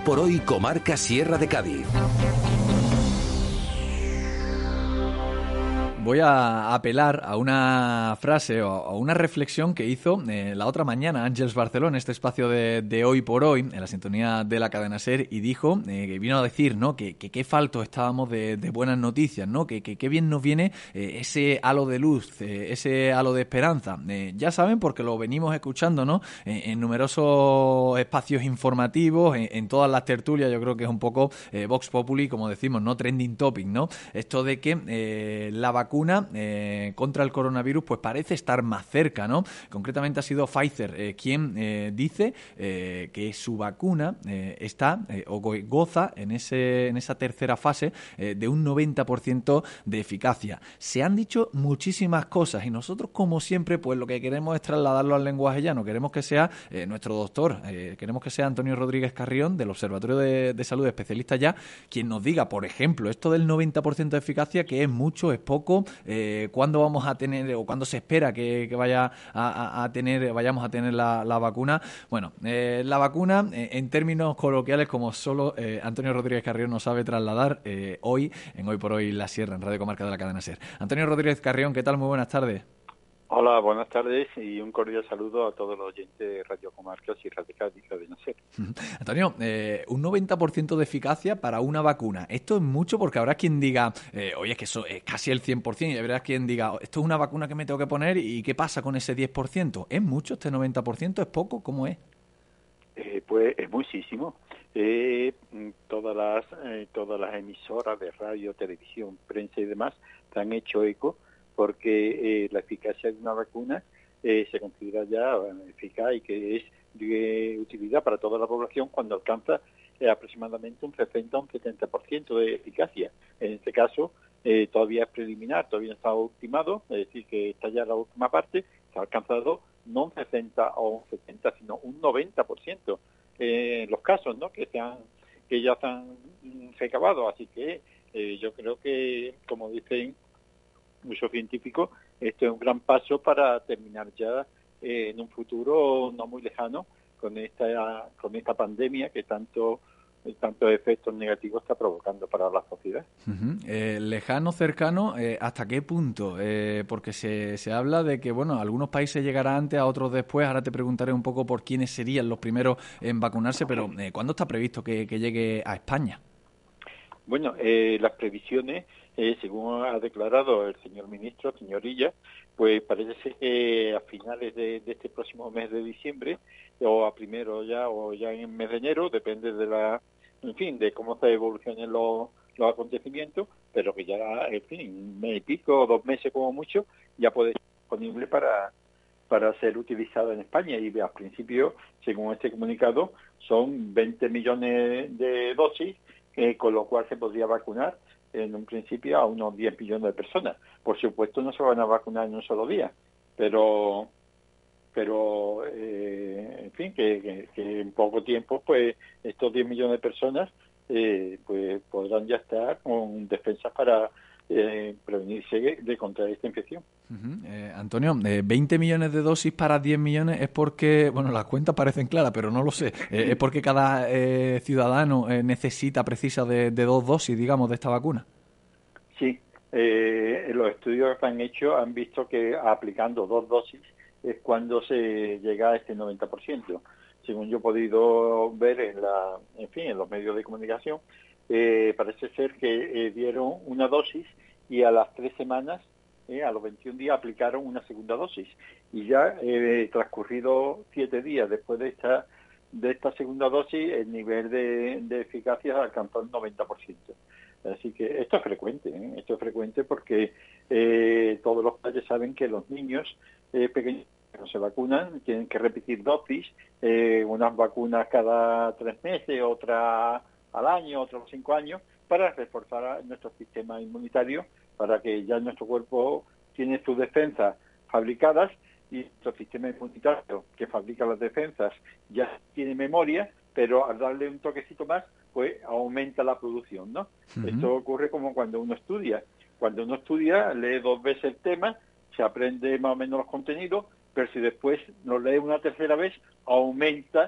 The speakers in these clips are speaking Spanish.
por Hoy Comarca Sierra de Cádiz. Voy a apelar a una frase o a una reflexión que hizo la otra mañana Àngels Barceló en este espacio de Hoy por Hoy, en la sintonía de la cadena SER, y dijo, que vino a decir, ¿no?, que qué faltos estábamos de buenas noticias, ¿no?, que bien nos viene ese halo de luz, ese halo de esperanza. Ya saben, porque lo venimos escuchando, ¿no?, en numerosos espacios informativos, en todas las tertulias. Yo creo que es un poco Vox Populi, como decimos, ¿no?, trending topic, ¿no?, esto de que la vacuna contra el coronavirus pues parece estar más cerca, ¿no? Concretamente ha sido Pfizer quien dice que su vacuna está o goza en esa tercera fase de un 90% de eficacia. Se han dicho muchísimas cosas y nosotros, como siempre, pues lo que queremos es trasladarlo al lenguaje llano. Queremos que sea nuestro doctor, queremos que sea Antonio Rodríguez Carrión, del Observatorio de Salud, especialista ya, quien nos diga, por ejemplo, esto del 90% de eficacia, que es mucho, es poco, cuándo vamos a tener o cuándo se espera que vayamos a tener la vacuna. Bueno, la vacuna, en términos coloquiales, como solo Antonio Rodríguez Carrión nos sabe trasladar, hoy, en Hoy por Hoy La Sierra, en Radio Comarca de la cadena SER. Antonio Rodríguez Carrión, ¿qué tal? Muy buenas tardes. Hola, buenas tardes y un cordial saludo a todos los oyentes de Radio Comarca Sierra de Cádiz y Cadena SER. Antonio, un 90% de eficacia para una vacuna. Esto es mucho, porque habrá quien diga, oye, es que eso es casi el 100%, y habrá quien diga, esto es una vacuna que me tengo que poner, ¿y qué pasa con ese 10%? ¿Es mucho este 90%? ¿Es poco? ¿Cómo es? Pues es muchísimo. Todas las emisoras de radio, televisión, prensa y demás te han hecho eco, porque la eficacia de una vacuna se considera ya eficaz y que es de utilidad para toda la población cuando alcanza aproximadamente un 60 o un 70% de eficacia. En este caso, todavía es preliminar, todavía no está ultimado, es decir, que está ya la última parte, se ha alcanzado no un 60 o un 70, sino un 90%. Los casos, ¿no?, que ya se han recabado. Así que yo creo que, como dicen muchos científicos, esto es un gran paso para terminar ya en un futuro no muy lejano con esta pandemia que tantos efectos negativos está provocando para la sociedad. Lejano, cercano, ¿hasta qué punto? Porque se habla de que, bueno, algunos países llegarán antes, a otros después. Ahora te preguntaré un poco por quiénes serían los primeros en vacunarse, pero ¿cuándo está previsto que llegue a España? Bueno, las previsiones, según ha declarado el señor ministro, señor Illa, pues parece ser que a finales de este próximo mes de diciembre, o a primero ya, o ya en el mes de enero, depende de cómo se evolucionen los acontecimientos, pero que ya, en fin, un mes y pico, 2 meses como mucho, ya puede estar disponible para ser utilizado en España. Y al principio, según este comunicado, son 20 millones de dosis, con lo cual se podría vacunar en un principio a unos 10 millones de personas. Por supuesto, no se van a vacunar en un solo día, pero en fin, que en poco tiempo, pues estos 10 millones de personas pues podrán ya estar con defensas para prevenirse de contraer esta infección. Antonio, 20 millones de dosis para 10 millones es porque, bueno, las cuentas parecen claras, pero no lo sé. ¿Es porque cada ciudadano precisa de 2 dosis, digamos, de esta vacuna? Sí, los estudios que han hecho han visto que aplicando 2 dosis es cuando se llega a este 90%. Según yo he podido ver en los medios de comunicación, parece ser que dieron una dosis y a las 3 semanas, a los 21 días, aplicaron una segunda dosis. Y ya transcurrido 7 días después de esta segunda dosis, el nivel de eficacia alcanzó el 90%. Así que esto es frecuente, porque todos los padres saben que los niños pequeños que se vacunan tienen que repetir dosis, unas vacunas cada 3 meses, otras al año, otras 5 años, para reforzar nuestro sistema inmunitario, para que ya nuestro cuerpo tiene sus defensas fabricadas y nuestro sistema inmunitario que fabrica las defensas ya tiene memoria, pero al darle un toquecito más, pues aumenta la producción, ¿no? Uh-huh. Esto ocurre como cuando uno estudia. Cuando uno estudia, lee 2 veces el tema, se aprende más o menos los contenidos, pero si después lo lee una tercera vez, aumenta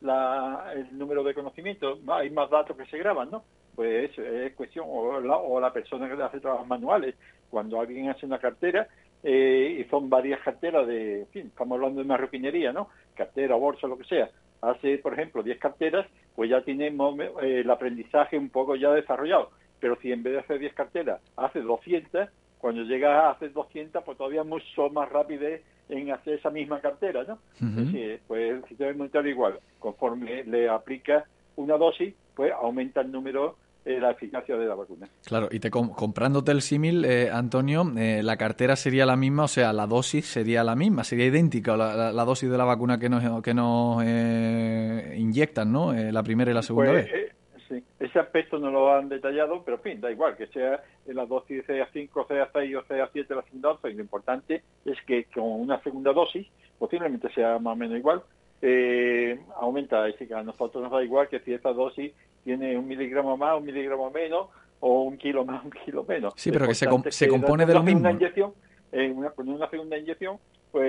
el número de conocimientos, hay más datos que se graban, ¿no? Pues es cuestión, o la persona que hace trabajos manuales, cuando alguien hace una cartera, y son varias carteras en fin, estamos hablando de marroquinería, ¿no? Cartera, bolsa, lo que sea. Hace, por ejemplo, 10 carteras, pues ya tenemos el aprendizaje un poco ya desarrollado. Pero si en vez de hacer 10 carteras, hace 200, cuando llega a hacer 200, pues todavía mucho más rápido en hacer esa misma cartera, ¿no? Uh-huh. Es decir, pues el sistema inmunitario igual. Conforme le aplica una dosis, pues aumenta el número, la eficacia de la vacuna. Claro, y comprándote el símil, Antonio, la cartera sería la misma, o sea, la dosis sería la misma, sería idéntica la dosis de la vacuna que nos inyectan, ¿no? La primera y la segunda vez. Sí, ese aspecto no lo han detallado, pero en fin, da igual, que sea en la dosis CA5, CA6 o CA7 la segunda dosis. Lo importante es que con una segunda dosis, posiblemente sea más o menos igual, aumenta. Es decir, que a nosotros nos da igual que si esa dosis tiene 1 miligramo más, 1 miligramo menos, o 1 kilo más, 1 kilo menos. Sí, pero que se compone de lo mismo. Con una segunda inyección, pues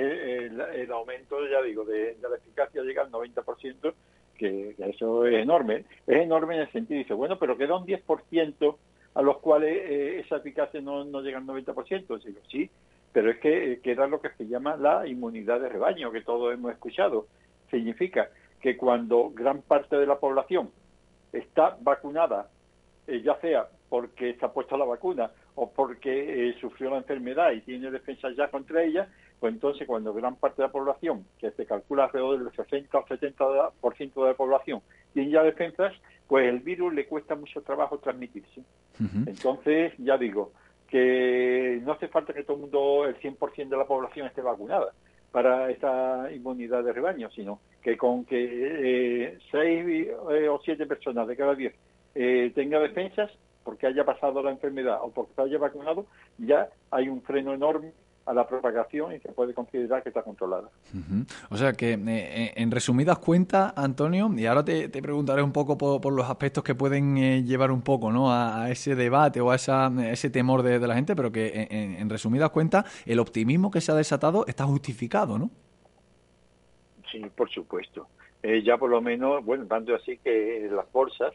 el aumento, ya digo, de la eficacia llega al 90%, que eso es enorme. Es enorme en el sentido, dice, bueno, pero queda un 10% a los cuales esa eficacia no llega al 90%. Digo, sí, pero es que queda lo que se llama la inmunidad de rebaño, que todos hemos escuchado. Significa que cuando gran parte de la población está vacunada, ya sea porque se ha puesto la vacuna o porque sufrió la enfermedad y tiene defensas ya contra ella, pues entonces cuando gran parte de la población, que se calcula alrededor del 60 o 70% de la población, tiene ya defensas, pues el virus le cuesta mucho trabajo transmitirse. Uh-huh. Entonces, ya digo, que no hace falta que todo el mundo, el 100% de la población esté vacunada para esta inmunidad de rebaño, sino que con que 6 o 7 personas de cada 10 tenga defensas porque haya pasado la enfermedad o porque se haya vacunado, ya hay un freno enorme a la propagación y se puede considerar que está controlada. Uh-huh. O sea que, en resumidas cuentas, Antonio, y ahora te preguntaré un poco por los aspectos que pueden llevar un poco, ¿no?, a ese debate o a ese temor de la gente, pero que en resumidas cuentas el optimismo que se ha desatado está justificado, ¿no? Sí, por supuesto. Ya por lo menos, bueno, tanto así que las bolsas,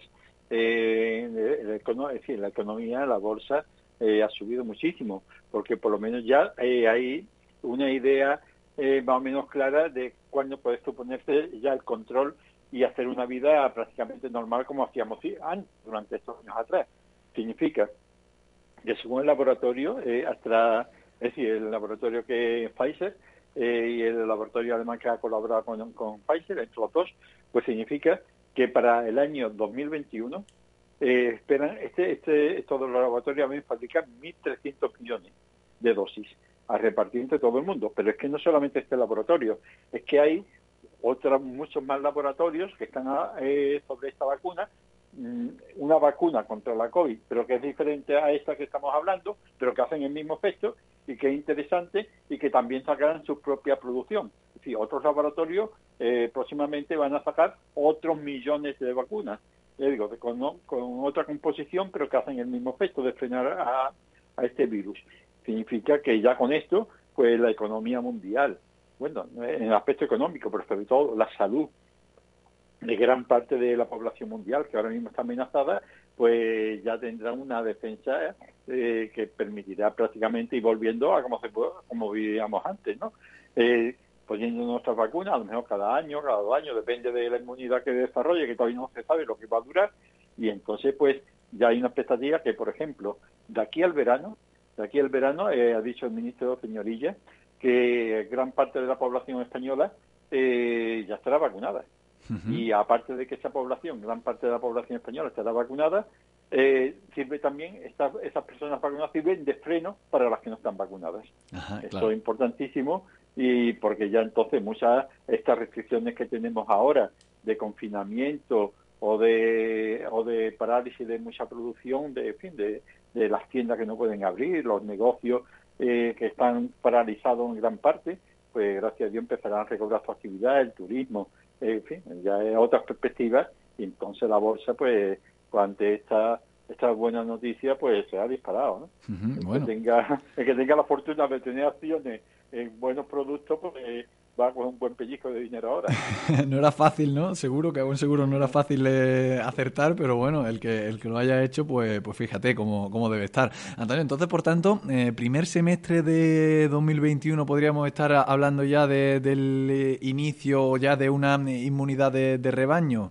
la economía, la bolsa, ha subido muchísimo, porque por lo menos ya hay una idea más o menos clara de cuándo puede suponerse ya el control y hacer una vida prácticamente normal como hacíamos antes, durante estos años atrás. Significa que según el laboratorio, es decir, el laboratorio que Pfizer y el laboratorio alemán que ha colaborado con Pfizer, entre los dos, pues significa que para el año 2021 esperan, estos laboratorios fabrican 1.300 millones de dosis a repartir entre todo el mundo. Pero es que no solamente este laboratorio, es que hay muchos más laboratorios que están sobre esta vacuna, una vacuna contra la COVID, pero que es diferente a esta que estamos hablando, pero que hacen el mismo efecto y que es interesante y que también sacarán su propia producción. Es decir, otros laboratorios próximamente van a sacar otros millones de vacunas, digo, con otra composición, pero que hacen el mismo efecto de frenar a este virus. Significa que ya con esto, pues la economía mundial, bueno, en el aspecto económico, pero sobre todo la salud de gran parte de la población mundial, que ahora mismo está amenazada, pues ya tendrán una defensa que permitirá prácticamente ir volviendo a como vivíamos antes, ¿no? Poniendo nuestras vacunas, a lo mejor cada año, cada 2 años, depende de la inmunidad que desarrolle, que todavía no se sabe lo que va a durar, y entonces pues ya hay una expectativa que, por ejemplo, de aquí al verano, ha dicho el ministro Señorilla, que gran parte de la población española ya estará vacunada. Uh-huh. Y aparte de que gran parte de la población española estará vacunada, sirve también, esas personas vacunadas sirven de freno para las que no están vacunadas. Ajá, claro. Esto es importantísimo, y porque ya entonces muchas estas restricciones que tenemos ahora de confinamiento o de parálisis de mucha producción, de las tiendas que no pueden abrir, los negocios que están paralizados en gran parte, pues gracias a Dios empezarán a recobrar su actividad, el turismo, en fin, ya es otras perspectivas, y entonces la bolsa, pues ante esta buena noticia, pues se ha disparado, ¿no? Uh-huh, bueno. El que tenga la fortuna de tener acciones en buenos productos, pues va a coger un buen pellizco de dinero ahora. No era fácil, ¿no? Seguro que a buen seguro no era fácil acertar, pero bueno, el que lo haya hecho, pues fíjate cómo debe estar. Antonio, entonces, por tanto, primer semestre de 2021 podríamos estar hablando ya del inicio ya de una inmunidad de rebaño.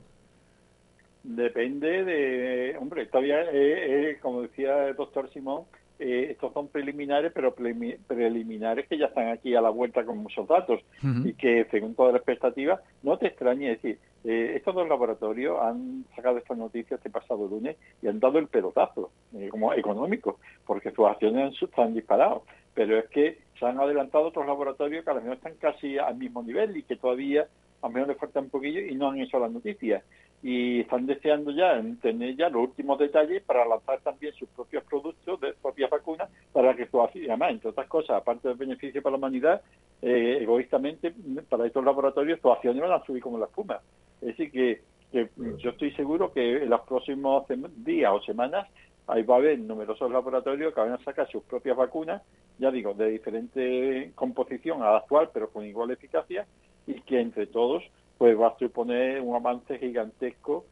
Depende de, hombre, todavía, como decía el doctor Simón, estos son preliminares, pero preliminares que ya están aquí a la vuelta con muchos datos Uh-huh. y que, según todas las expectativas, no te extrañe decir, estos dos laboratorios han sacado esta noticia este pasado lunes y han dado el pelotazo, como económico, porque sus acciones están disparados. Pero es que se han adelantado otros laboratorios que a lo mejor están casi al mismo nivel y que todavía a lo mejor les falta un poquillo y no han hecho las noticias. Y están deseando ya tener ya los últimos detalles para lanzar también sus propios productos, de propias vacunas, para que eso, además, entre otras cosas, aparte del beneficio para la humanidad, egoístamente, para estos laboratorios, sus acciones van a subir como la espuma. Es decir, que yo estoy seguro que en los próximos días o semanas ahí va a haber numerosos laboratorios que van a sacar sus propias vacunas, ya digo, de diferente composición a la actual, pero con igual eficacia, y que entre todos pues va a suponer un avance gigantesco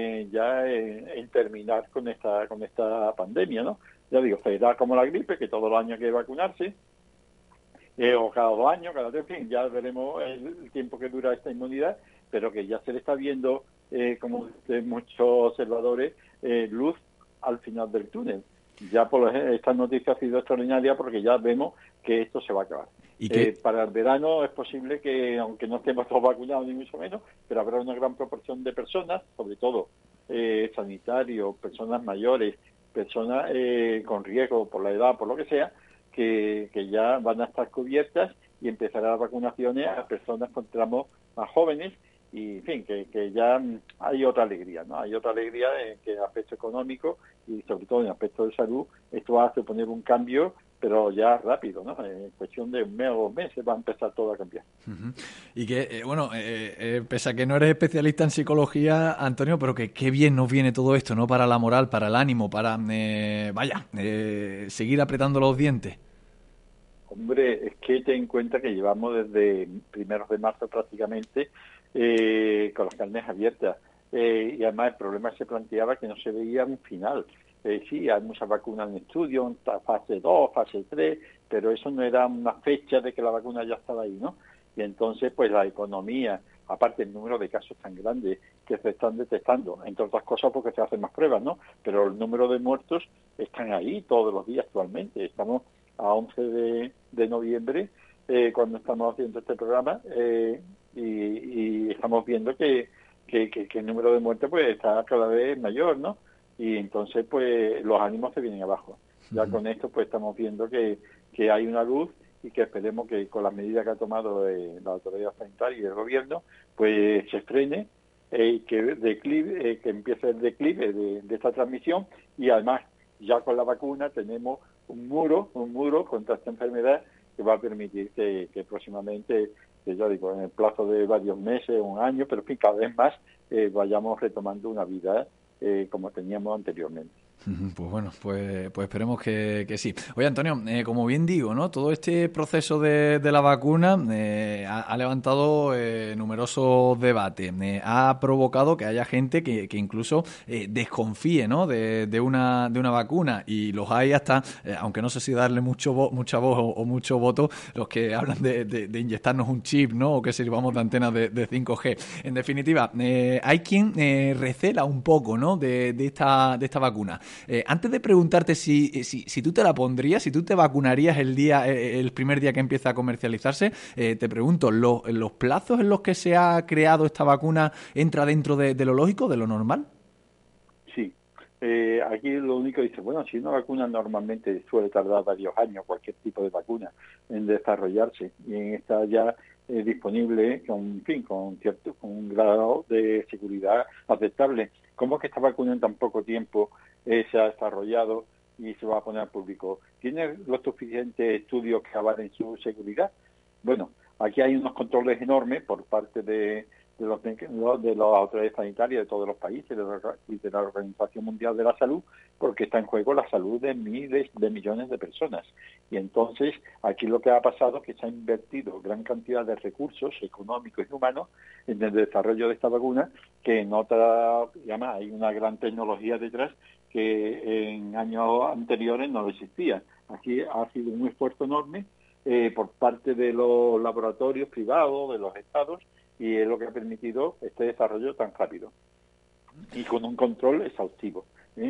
en terminar con esta pandemia, ¿no? Ya digo, será como la gripe, que todos los años hay que vacunarse, o cada 2 años, cada 3, en fin, ya veremos el tiempo que dura esta inmunidad, pero que ya se le está viendo, como dicen muchos observadores, luz al final del túnel. Ya por esta noticia ha sido extraordinaria porque ya vemos que esto se va a acabar. ¿Y qué? Para el verano es posible que, aunque no estemos todos vacunados ni mucho menos, pero habrá una gran proporción de personas, sobre todo sanitarios, personas mayores, personas con riesgo por la edad, por lo que sea, que ya van a estar cubiertas y empezarán las vacunaciones a personas con tramos más jóvenes. Y, en fin, que ya hay otra alegría, ¿no? Hay otra alegría que en el aspecto económico y sobre todo en el aspecto de salud, esto va a suponer un cambio, pero ya rápido, ¿no? En cuestión de un mes o 2 meses va a empezar todo a cambiar. Uh-huh. Y que, pese a que no eres especialista en psicología, Antonio, pero que qué bien nos viene todo esto, ¿no? Para la moral, para el ánimo, para, seguir apretando los dientes. Hombre, es que ten en cuenta que llevamos desde primeros de marzo prácticamente con las carnes abiertas. Y además el problema se planteaba que no se veía un final. Sí, hay muchas vacunas en estudio, fase 2, fase 3, pero eso no era una fecha de que la vacuna ya estaba ahí, ¿no? Y entonces, pues la economía, aparte el número de casos tan grandes que se están detectando, entre otras cosas porque se hacen más pruebas, ¿no? Pero el número de muertos están ahí todos los días actualmente. Estamos a 11 de noviembre, cuando estamos haciendo este programa, y estamos viendo que el número de muertes pues está cada vez mayor, ¿no? Y entonces pues los ánimos se vienen abajo. Ya con esto pues estamos viendo que hay una luz y que esperemos que con las medidas que ha tomado la autoridad sanitaria y el gobierno pues se frene, que empiece el declive de esta transmisión, y además ya con la vacuna tenemos un muro contra esta enfermedad que va a permitir que próximamente, que ya digo, en el plazo de varios meses, un año, pero en fin, cada vez más vayamos retomando una vida como teníamos anteriormente. Pues bueno, pues esperemos que sí. Oye, Antonio, como bien digo, ¿no? Todo este proceso de la vacuna ha levantado numerosos debates. Ha provocado que haya gente que incluso desconfíe, ¿no? de una vacuna, y los hay hasta, aunque no sé si darle mucha voz o mucho voto, los que hablan de inyectarnos un chip, ¿no? O que sirvamos de antena de 5G. En definitiva, hay quien recela un poco, ¿no? de esta vacuna. Antes de preguntarte si tú te la pondrías, si tú te vacunarías el primer día que empieza a comercializarse, te pregunto, ¿los plazos en los que se ha creado esta vacuna entra dentro de lo lógico, de lo normal? Sí. Aquí lo único dice, bueno, si una vacuna normalmente suele tardar varios años, cualquier tipo de vacuna, en desarrollarse, y en esta ya disponible con un grado de seguridad aceptable. ¿Cómo es que esta vacuna en tan poco tiempo se ha desarrollado y se va a poner al público? ¿Tiene los suficientes estudios que avalen su seguridad? Bueno, aquí hay unos controles enormes por parte de de las autoridades sanitarias de todos los países y de la Organización Mundial de la Salud, porque está en juego la salud de miles de millones de personas. Y entonces aquí lo que ha pasado es que se ha invertido gran cantidad de recursos económicos y humanos en el desarrollo de esta vacuna, que en otra, además hay una gran tecnología detrás que en años anteriores no existía. Aquí ha sido un esfuerzo enorme por parte de los laboratorios privados, de los estados, y es lo que ha permitido este desarrollo tan rápido. Y con un control exhaustivo,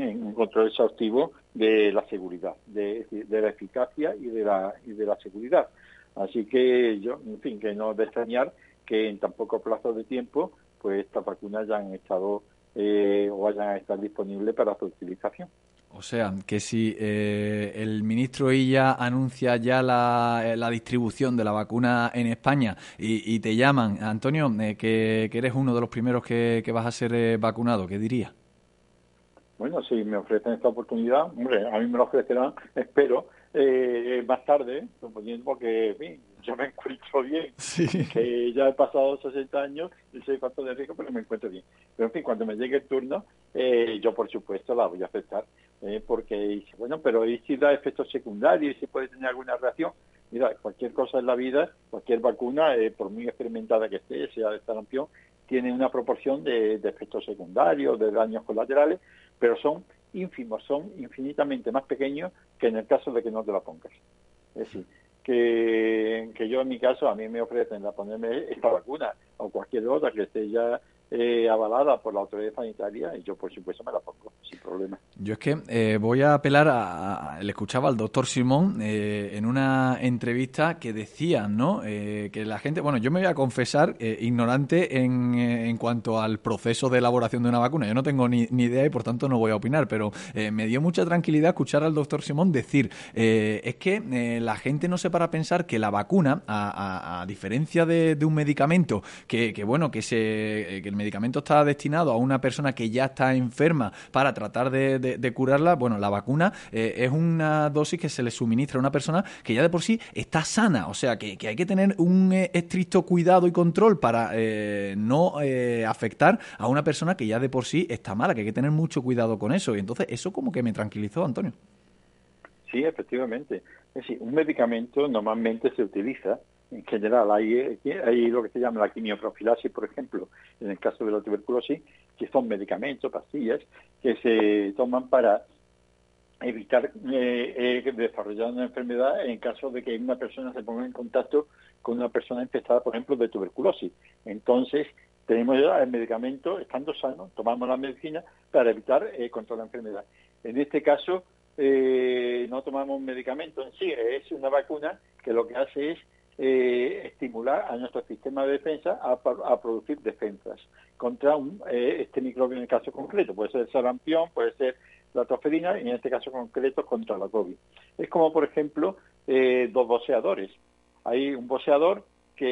de la seguridad, de la eficacia y de la seguridad. Así que que no es de extrañar que en tan poco plazo de tiempo, pues estas vacunas ya han estado o vayan a estar disponibles para su utilización. O sea, que si el ministro Illa anuncia ya la distribución de la vacuna en España y te llaman, Antonio, que eres uno de los primeros que vas a ser vacunado, ¿qué dirías? Bueno, si me ofrecen esta oportunidad, hombre, a mí me lo ofrecerán, espero, más tarde, suponiendo porque, en fin, yo me encuentro bien, sí, que ya he pasado 60 años y soy factor de riesgo, pero me encuentro bien. Pero, en fin, cuando me llegue el turno, yo, por supuesto, la voy a aceptar, porque, bueno, pero ¿y si da efectos secundarios y si puede tener alguna reacción? Mira, cualquier cosa en la vida, cualquier vacuna, por muy experimentada que esté, sea de sarampión, tiene una proporción de efectos secundarios, de daños colaterales, pero son ínfimos, son infinitamente más pequeños que en el caso de que no te la pongas. Es decir, que yo en mi caso, a mí me ofrecen a ponerme esta vacuna o cualquier otra que esté ya avalada por la autoridad sanitaria, y yo por supuesto me la pongo sin problema. Yo es que voy a apelar le escuchaba al doctor Simón en una entrevista que decía, ¿no? Que la gente, bueno, yo me voy a confesar ignorante en cuanto al proceso de elaboración de una vacuna. Yo no tengo ni idea y por tanto no voy a opinar, pero me dio mucha tranquilidad escuchar al doctor Simón decir, es que la gente no se para a pensar que la vacuna, a diferencia de un medicamento, que el medicamento está destinado a una persona que ya está enferma para tratar de curarla, bueno, la vacuna es una dosis que se le suministra a una persona que ya de por sí está sana, o sea, que hay que tener un estricto cuidado y control para no afectar a una persona que ya de por sí está mala, que hay que tener mucho cuidado con eso, y entonces eso como que me tranquilizó, Antonio. Sí, efectivamente. Es decir, un medicamento normalmente se utiliza, en general, hay lo que se llama la quimioprofilaxis, por ejemplo, en el caso de la tuberculosis, que son medicamentos, pastillas, que se toman para evitar desarrollar una enfermedad en caso de que una persona se ponga en contacto con una persona infectada, por ejemplo, de tuberculosis. Entonces, tenemos ya el medicamento, estando sano, tomamos la medicina para evitar contra la enfermedad. En este caso, no tomamos un medicamento en sí, es una vacuna que lo que hace es estimular a nuestro sistema de defensa a producir defensas contra este microbio en el caso concreto. Puede ser sarampión, puede ser la tosferina, y en este caso concreto contra la COVID. Es como, por ejemplo, dos boxeadores. Hay un boxeador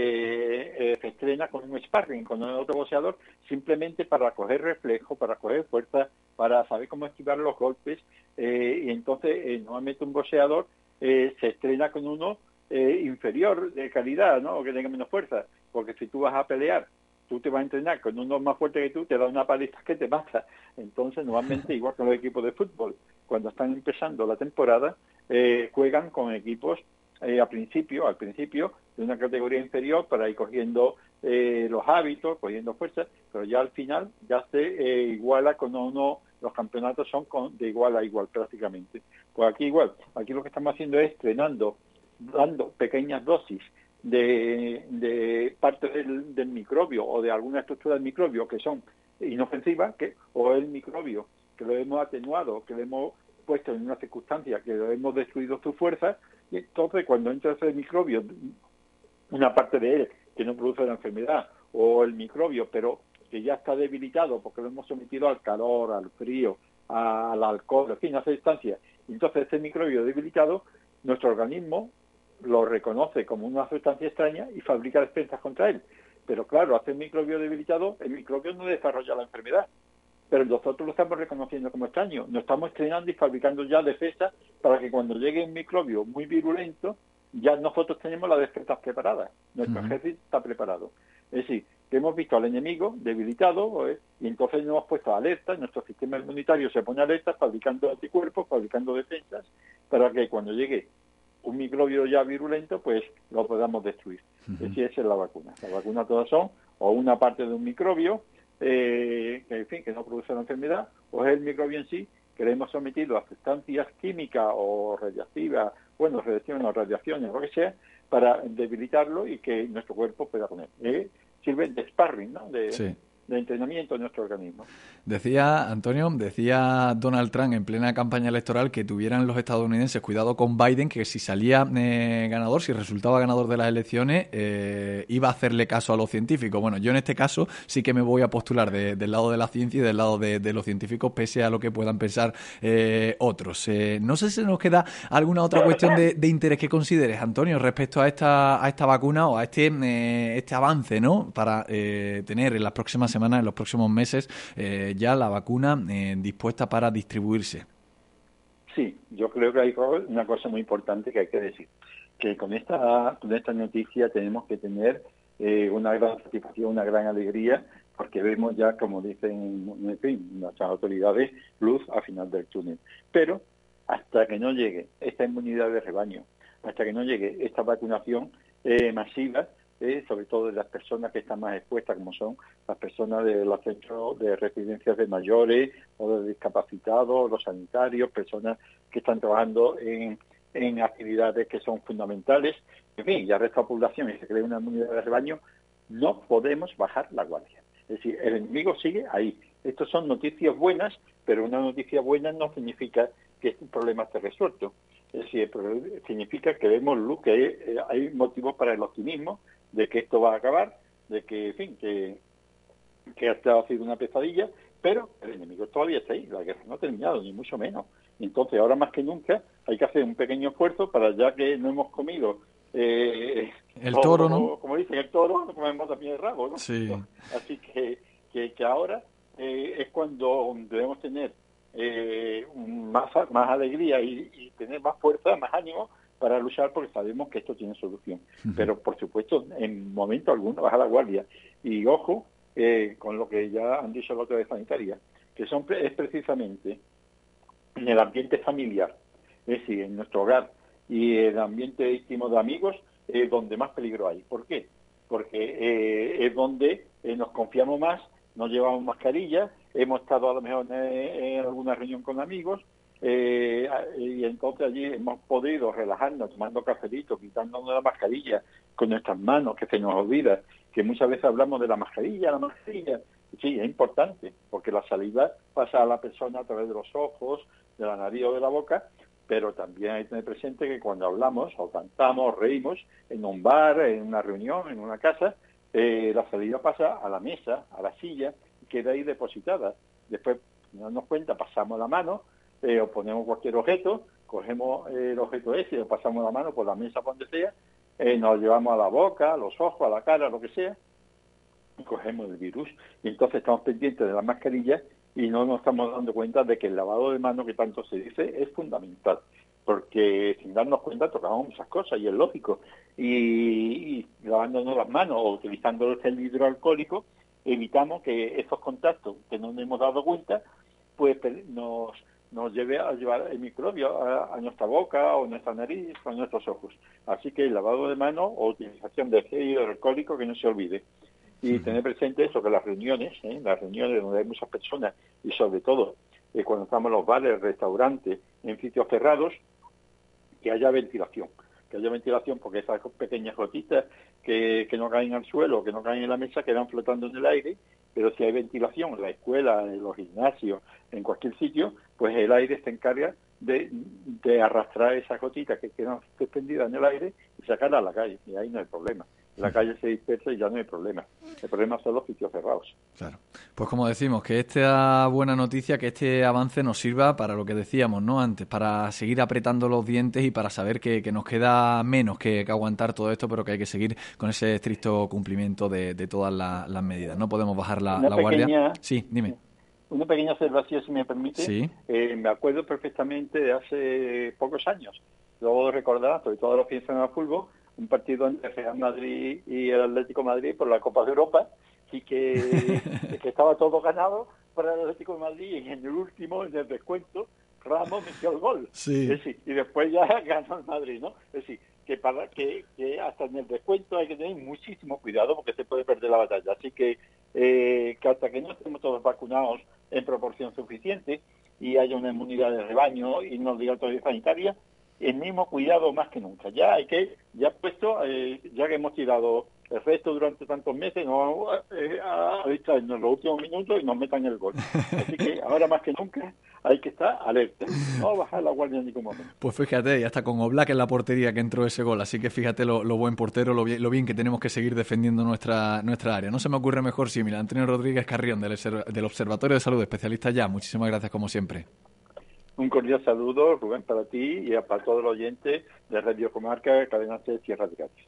que se estrena con un sparring, con otro boxeador, simplemente para coger reflejo, para coger fuerza, para saber cómo esquivar los golpes, y entonces normalmente un boxeador se estrena con uno inferior de calidad, ¿no? O que tenga menos fuerza, porque si tú vas a pelear, tú te vas a entrenar con uno más fuerte que tú, te da una paliza que te mata. Entonces, normalmente, igual que los equipos de fútbol, cuando están empezando la temporada, juegan con equipos al principio, de una categoría inferior para ir cogiendo los hábitos, cogiendo fuerza, pero ya al final ya se iguala con uno, los campeonatos son de igual a igual prácticamente. Pues aquí igual, aquí lo que estamos haciendo es dando pequeñas dosis de parte del microbio o de alguna estructura del microbio que son inofensivas, o el microbio que lo hemos atenuado, que lo hemos puesto en una circunstancia que lo hemos destruido su fuerza, y entonces cuando entra ese microbio, una parte de él que no produce la enfermedad, o el microbio pero que ya está debilitado porque lo hemos sometido al calor, al frío, al alcohol, en fin, a esa distancia, entonces ese microbio debilitado, nuestro organismo lo reconoce como una sustancia extraña y fabrica defensas contra él. Pero claro, hace un microbio debilitado, el microbio no desarrolla la enfermedad, pero nosotros lo estamos reconociendo como extraño. Nos estamos estrenando y fabricando ya defensas para que cuando llegue un microbio muy virulento, ya nosotros tenemos las defensas preparadas. Nuestro ejército está preparado. Es decir, que hemos visto al enemigo debilitado, y entonces nos hemos puesto alerta, nuestro sistema inmunitario se pone alerta fabricando anticuerpos, fabricando defensas, para que cuando llegue un microbio ya virulento, pues lo podamos destruir. Esa es la vacuna. Las vacunas todas son o una parte de un microbio, que en fin, que no produce la enfermedad, o es el microbio en sí, que le hemos sometido a sustancias químicas o radiactivas, bueno, radiaciones, lo que sea, para debilitarlo y que nuestro cuerpo pueda poner. Sirve de sparring, ¿no? Sí. De entrenamiento en nuestro organismo. Decía, Antonio, decía Donald Trump en plena campaña electoral que tuvieran los estadounidenses cuidado con Biden, que si salía ganador, si resultaba ganador de las elecciones, iba a hacerle caso a los científicos. Bueno, yo en este caso sí que me voy a postular del lado de la ciencia y del lado de los científicos, pese a lo que puedan pensar otros. No sé si nos queda alguna otra cuestión de interés que consideres, Antonio, respecto a esta vacuna o a este avance, ¿no? Para tener en las próximas semanas, en los próximos meses, ya la vacuna dispuesta para distribuirse. Sí, yo creo que hay una cosa muy importante que hay que decir, que con esta noticia tenemos que tener una gran satisfacción, una gran alegría, porque vemos ya, como dicen, en fin, nuestras autoridades, luz al final del túnel. Pero hasta que no llegue esta inmunidad de rebaño, hasta que no llegue esta vacunación masiva, sobre todo de las personas que están más expuestas, como son las personas de los centros de residencias de mayores o de discapacitados, los sanitarios, personas que están trabajando en actividades que son fundamentales, en fin, y al resto de la población, y se crea una inmunidad de rebaño, no podemos bajar la guardia. Es decir, el enemigo sigue ahí. Estas son noticias buenas, pero una noticia buena no significa que este problema esté resuelto. Es decir, significa que vemos luz, que hay motivos para el optimismo de que esto va a acabar, de que, en fin, que ha sido una pesadilla, pero el enemigo todavía está ahí, la guerra no ha terminado, ni mucho menos. Entonces, ahora más que nunca, hay que hacer un pequeño esfuerzo para, ya que no hemos comido el toro, ¿no? Como dicen, el toro, no comemos también el rabo, ¿no? Sí. Así que ahora es cuando debemos tener más alegría y tener más fuerza, más ánimo para luchar, porque sabemos que esto tiene solución. Pero, por supuesto, en momento alguno baja la guardia. Y ojo con lo que ya han dicho las autoridades sanitarias, que es precisamente en el ambiente familiar, es decir, en nuestro hogar y el ambiente íntimo de amigos, donde más peligro hay. ¿Por qué? Porque es donde nos confiamos más, nos llevamos mascarillas, hemos estado a lo mejor en alguna reunión con amigos, y entonces allí hemos podido relajarnos tomando cafelitos, quitándonos la mascarilla con nuestras manos, que se nos olvida que muchas veces hablamos de la mascarilla. Sí, es importante, porque la saliva pasa a la persona a través de los ojos, de la nariz o de la boca, pero también hay que tener presente que cuando hablamos o cantamos, reímos en un bar, en una reunión, en una casa, la saliva pasa a la mesa, a la silla, y queda ahí depositada. Después, sin darnos cuenta, pasamos la mano, o ponemos cualquier objeto, cogemos el objeto ese y lo pasamos la mano por la mesa, por donde sea, nos lo llevamos a la boca, a los ojos, a la cara, lo que sea, y cogemos el virus. Y entonces estamos pendientes de la mascarilla y no nos estamos dando cuenta de que el lavado de manos, que tanto se dice, es fundamental. Porque sin darnos cuenta tocamos muchas cosas, y es lógico. Y lavándonos las manos o utilizando el gel hidroalcohólico, evitamos que esos contactos que no nos hemos dado cuenta, pues nos lleve a llevar el microbio a nuestra boca o nuestra nariz o a nuestros ojos. Así que el lavado de manos o utilización de gel hidroalcohólico, que no se olvide. Y tener presente eso, que las reuniones donde hay muchas personas, y sobre todo cuando estamos en los bares, restaurantes, en sitios cerrados, que haya ventilación, porque esas pequeñas gotitas que no caen al suelo, que no caen en la mesa, quedan flotando en el aire. Pero si hay ventilación en la escuela, en los gimnasios, en cualquier sitio, pues el aire se encarga de arrastrar esas gotitas que quedan suspendidas en el aire y sacarlas a la calle, y ahí no hay problema. En la calle se dispersa y ya no hay problema. El problema son los sitios cerrados. Claro. Pues como decimos, que esta buena noticia, que este avance nos sirva para lo que decíamos, ¿no? Antes, para seguir apretando los dientes y para saber que nos queda menos que aguantar todo esto, pero que hay que seguir con ese estricto cumplimiento de todas las medidas. No podemos bajar la guardia. Sí, dime. Una pequeña observación, si me permite. Sí. Me acuerdo perfectamente de hace pocos años. Luego recordar, sobre todo los que piensan en el fútbol, un partido entre Real Madrid y el Atlético de Madrid por la Copa de Europa, Así que estaba todo ganado para el Atlético de Madrid, y en el último, en el descuento, Ramos metió el gol. Sí. Es decir, y después ya ganó el Madrid, ¿no? Es decir, que hasta en el descuento hay que tener muchísimo cuidado porque se puede perder la batalla. Así que hasta que no estemos todos vacunados en proporción suficiente y haya una inmunidad de rebaño y una obligatoria sanitaria, el mismo cuidado más que nunca. Ya puesto, ya que hemos tirado el resto durante tantos meses, no vamos a distraernos en los últimos minutos y nos metan el gol. Así que ahora más que nunca hay que estar alerta, no bajar la guardia en ningún momento. Pues fíjate, ya está con Oblak en la portería que entró ese gol, así que fíjate lo buen portero, lo bien que tenemos que seguir defendiendo nuestra área. No se me ocurre mejor símil. Antonio Rodríguez Carrión, del Observatorio de Salud, especialista ya. Muchísimas gracias como siempre. Un cordial saludo, Rubén, para ti y para todos los oyentes de Radio Comarca, Cadena C, Sierra de Cádiz.